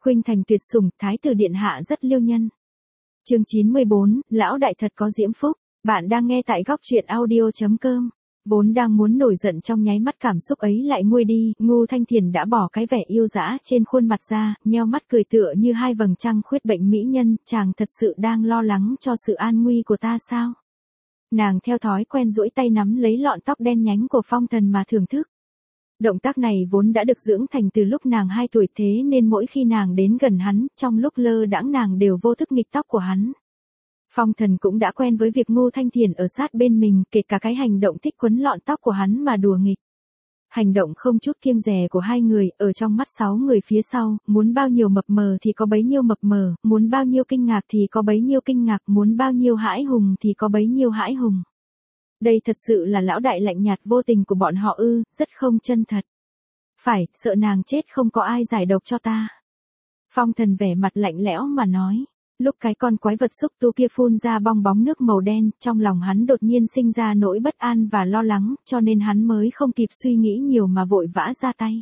Khuynh thành tuyệt sủng, thái tử điện hạ rất liêu nhân. Chương 94, lão đại thật có diễm phúc. Bạn đang nghe tại góc truyện audio.com. Vốn đang muốn nổi giận trong nháy mắt cảm xúc ấy lại nguôi đi, Ngô Thanh Thiền đã bỏ cái vẻ yêu dã trên khuôn mặt ra, nheo mắt cười tựa như hai vầng trăng khuyết bệnh mỹ nhân, chàng thật sự đang lo lắng cho sự an nguy của ta sao? Nàng theo thói quen duỗi tay nắm lấy lọn tóc đen nhánh của Phong Thần mà thưởng thức. Động tác này vốn đã được dưỡng thành từ lúc nàng 2 tuổi, thế nên mỗi khi nàng đến gần hắn, trong lúc lơ đãng nàng đều vô thức nghịch tóc của hắn. Phong Thần cũng đã quen với việc Ngô Thanh Thiền ở sát bên mình, kể cả cái hành động thích quấn lọn tóc của hắn mà đùa nghịch. Hành động không chút kiêng dè của hai người, ở trong mắt 6 người phía sau, muốn bao nhiêu mập mờ thì có bấy nhiêu mập mờ, muốn bao nhiêu kinh ngạc thì có bấy nhiêu kinh ngạc, muốn bao nhiêu hãi hùng thì có bấy nhiêu hãi hùng. Đây thật sự là lão đại lạnh nhạt vô tình của bọn họ ư, rất không chân thật. Phải, sợ nàng chết không có ai giải độc cho ta. Phong Thần vẻ mặt lạnh lẽo mà nói. Lúc cái con quái vật xúc tu kia phun ra bong bóng nước màu đen, trong lòng hắn đột nhiên sinh ra nỗi bất an và lo lắng, cho nên hắn mới không kịp suy nghĩ nhiều mà vội vã ra tay.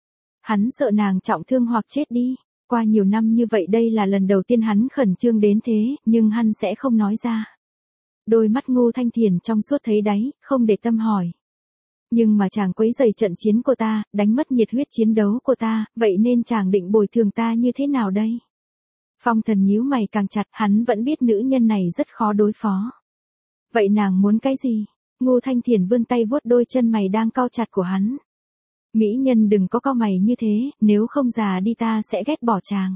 Hắn sợ nàng trọng thương hoặc chết đi. Qua nhiều năm như vậy đây là lần đầu tiên hắn khẩn trương đến thế, nhưng hắn sẽ không nói ra. Đôi mắt Ngô Thanh Thiền trong suốt thấy đáy, không để tâm hỏi. Nhưng mà chàng quấy rầy trận chiến của ta, đánh mất nhiệt huyết chiến đấu của ta, vậy nên chàng định bồi thường ta như thế nào đây? Phong Thần nhíu mày càng chặt, hắn vẫn biết nữ nhân này rất khó đối phó. Vậy nàng muốn cái gì? Ngô Thanh Thiền vươn tay vuốt đôi chân mày đang cau chặt của hắn. Mỹ nhân đừng có cau mày như thế, nếu không già đi ta sẽ ghét bỏ chàng.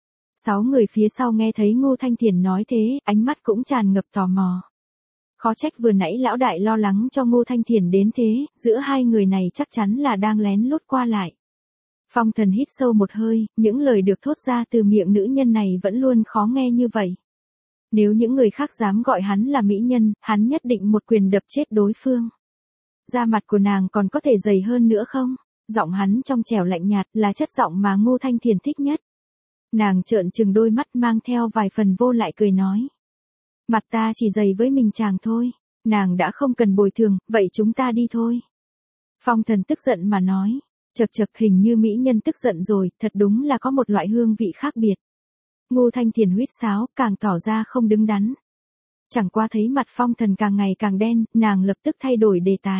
6 người phía sau nghe thấy Ngô Thanh Thiền nói thế, ánh mắt cũng tràn ngập tò mò. Khó trách vừa nãy lão đại lo lắng cho Ngô Thanh Thiền đến thế, giữa hai người này chắc chắn là đang lén lút qua lại. Phong Thần hít sâu một hơi, những lời được thốt ra từ miệng nữ nhân này vẫn luôn khó nghe như vậy. Nếu những người khác dám gọi hắn là mỹ nhân, hắn nhất định một quyền đập chết đối phương. Da mặt của nàng còn có thể dày hơn nữa không? Giọng hắn trong trẻo lạnh nhạt là chất giọng mà Ngô Thanh Thiền thích nhất. Nàng trợn trừng đôi mắt mang theo vài phần vô lại cười nói. Mặt ta chỉ dày với mình chàng thôi, nàng đã không cần bồi thường, vậy chúng ta đi thôi. Phong Thần tức giận mà nói. Chậc chậc, hình như mỹ nhân tức giận rồi, thật đúng là có một loại hương vị khác biệt. Ngô Thanh Thiền huýt sáo, càng tỏ ra không đứng đắn. Chẳng qua thấy mặt Phong Thần càng ngày càng đen, nàng lập tức thay đổi đề tài.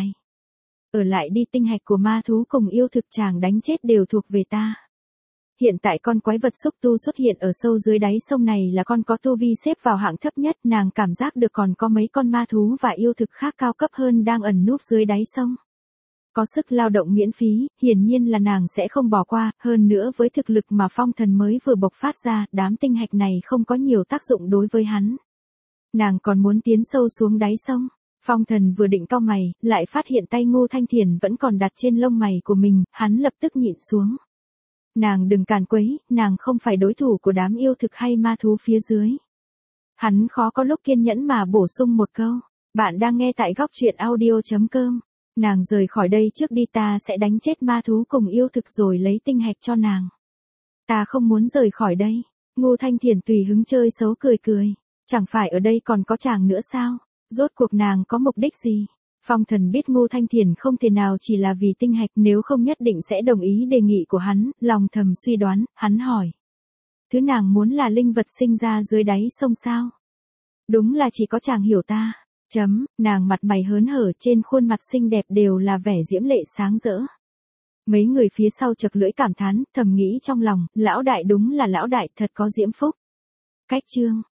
Ở lại đi, tinh hạch của ma thú cùng yêu thực chàng đánh chết đều thuộc về ta. Hiện tại con quái vật xúc tu xuất hiện ở sâu dưới đáy sông này là con có tu vi xếp vào hạng thấp nhất, nàng cảm giác được còn có mấy con ma thú và yêu thực khác cao cấp hơn đang ẩn núp dưới đáy sông. Có sức lao động miễn phí, hiển nhiên là nàng sẽ không bỏ qua, hơn nữa với thực lực mà Phong Thần mới vừa bộc phát ra, đám tinh hạch này không có nhiều tác dụng đối với hắn. Nàng còn muốn tiến sâu xuống đáy sông. Phong Thần vừa định cau mày, lại phát hiện tay Ngô Thanh Thiền vẫn còn đặt trên lông mày của mình, hắn lập tức nhịn xuống. Nàng đừng càn quấy, nàng không phải đối thủ của đám yêu thực hay ma thú phía dưới. Hắn khó có lúc kiên nhẫn mà bổ sung một câu. Bạn đang nghe tại góc truyện audio.com. Nàng rời khỏi đây trước đi, ta sẽ đánh chết ma thú cùng yêu thực rồi lấy tinh hạch cho nàng. Ta không muốn rời khỏi đây. Ngô Thanh Thiền tùy hứng chơi xấu cười cười. Chẳng phải ở đây còn có chàng nữa sao? Rốt cuộc nàng có mục đích gì? Phong Thần biết Ngô Thanh Thiền không thể nào chỉ là vì tinh hạch, nếu không nhất định sẽ đồng ý đề nghị của hắn, lòng thầm suy đoán, hắn hỏi. Thứ nàng muốn là linh vật sinh ra dưới đáy sông sao? Đúng là chỉ có chàng hiểu ta. Nàng mặt mày hớn hở, trên khuôn mặt xinh đẹp đều là vẻ diễm lệ sáng rỡ. Mấy người phía sau chật lưỡi cảm thán, thầm nghĩ trong lòng, lão đại đúng là lão đại, thật có diễm phúc. Cách chương